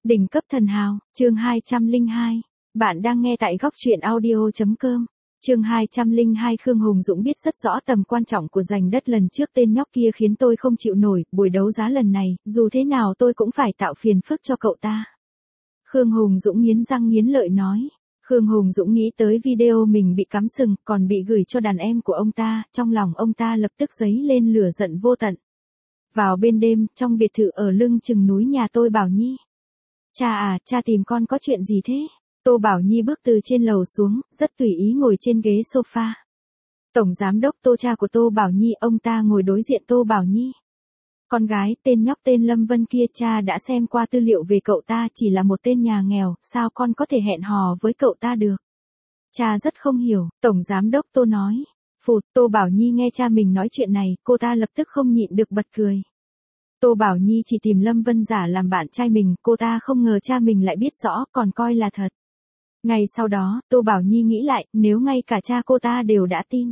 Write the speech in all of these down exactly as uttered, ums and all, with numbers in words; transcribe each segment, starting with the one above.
Đỉnh cấp thần hào, chương hai trăm lẻ hai. Bạn đang nghe tại góc truyện audio.com. Chương hai trăm lẻ hai. Khương Hùng Dũng biết rất rõ tầm quan trọng của giành đất lần trước, tên nhóc kia khiến tôi không chịu nổi, buổi đấu giá lần này, dù thế nào tôi cũng phải tạo phiền phức cho cậu ta. Khương Hùng Dũng nghiến răng nghiến lợi nói. Khương Hùng Dũng nghĩ tới video mình bị cắm sừng, còn bị gửi cho đàn em của ông ta, trong lòng ông ta lập tức dấy lên lửa giận vô tận. Vào bên đêm, trong biệt thự ở lưng chừng núi nhà tôi Bảo Nhi. Cha à, cha tìm con có chuyện gì thế? Tô Bảo Nhi bước từ trên lầu xuống, rất tùy ý ngồi trên ghế sofa. Tổng giám đốc Tô, cha của Tô Bảo Nhi, ông ta ngồi đối diện Tô Bảo Nhi. Con gái, tên nhóc tên Lâm Vân kia, cha đã xem qua tư liệu về cậu ta, chỉ là một tên nhà nghèo, sao con có thể hẹn hò với cậu ta được? Cha rất không hiểu, Tổng giám đốc Tô nói. Phụt, Tô Bảo Nhi nghe cha mình nói chuyện này, cô ta lập tức không nhịn được bật cười. Tô Bảo Nhi chỉ tìm Lâm Vân giả làm bạn trai mình, cô ta không ngờ cha mình lại biết rõ, còn coi là thật. Ngày sau đó, Tô Bảo Nhi nghĩ lại, nếu ngay cả cha cô ta đều đã tin,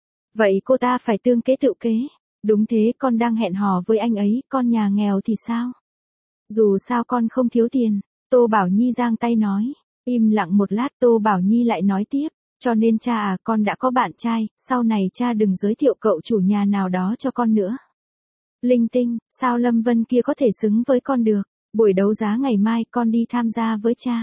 vậy cô ta phải tương kế tự kế. Đúng thế, con đang hẹn hò với anh ấy, con nhà nghèo thì sao? Dù sao con không thiếu tiền. Tô Bảo Nhi giang tay nói. Im lặng một lát, Tô Bảo Nhi lại nói tiếp. Cho nên cha à, con đã có bạn trai, sau này cha đừng giới thiệu cậu chủ nhà nào đó cho con nữa. Linh tinh, sao Lâm Vân kia có thể xứng với con được? Buổi đấu giá ngày mai con đi tham gia với cha.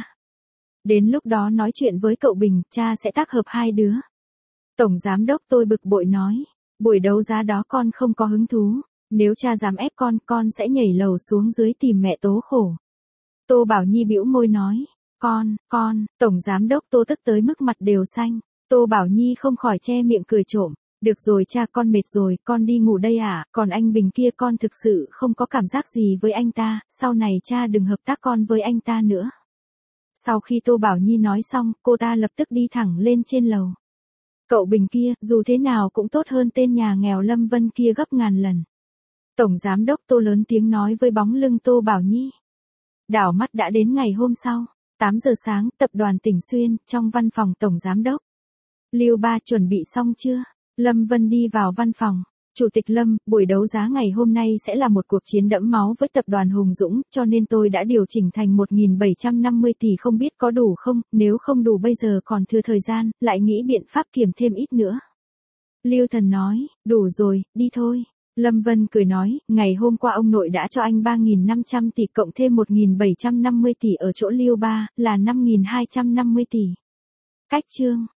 Đến lúc đó nói chuyện với cậu Bình, cha sẽ tác hợp hai đứa. Tổng giám đốc tôi bực bội nói. Buổi đấu giá đó con không có hứng thú. Nếu cha dám ép con, con sẽ nhảy lầu xuống dưới tìm mẹ tố khổ. Tô Bảo Nhi bĩu môi nói. Con, con, Tổng giám đốc Tô tức tới mức mặt đều xanh. Tô Bảo Nhi không khỏi che miệng cười trộm. Được rồi cha, con mệt rồi, con đi ngủ đây à, còn anh Bình kia con thực sự không có cảm giác gì với anh ta, sau này cha đừng hợp tác con với anh ta nữa. Sau khi Tô Bảo Nhi nói xong, cô ta lập tức đi thẳng lên trên lầu. Cậu Bình kia, dù thế nào cũng tốt hơn tên nhà nghèo Lâm Vân kia gấp ngàn lần. Tổng giám đốc Tô lớn tiếng nói với bóng lưng Tô Bảo Nhi. Đảo mắt đã đến ngày hôm sau, tám giờ sáng, tập đoàn Tỉnh Xuyên, trong văn phòng tổng giám đốc. Lưu Ba chuẩn bị xong chưa? Lâm Vân đi vào văn phòng. Chủ tịch Lâm, buổi đấu giá ngày hôm nay sẽ là một cuộc chiến đẫm máu với tập đoàn Hùng Dũng, cho nên tôi đã điều chỉnh thành một nghìn bảy trăm năm mươi tỷ, không biết có đủ không, nếu không đủ bây giờ còn thừa thời gian, lại nghĩ biện pháp kiểm thêm ít nữa. Lưu Thần nói, đủ rồi, đi thôi. Lâm Vân cười nói, ngày hôm qua ông nội đã cho anh ba nghìn năm trăm tỷ cộng thêm một nghìn bảy trăm năm mươi tỷ ở chỗ Lưu Ba, là năm nghìn hai trăm năm mươi tỷ. Cách chương.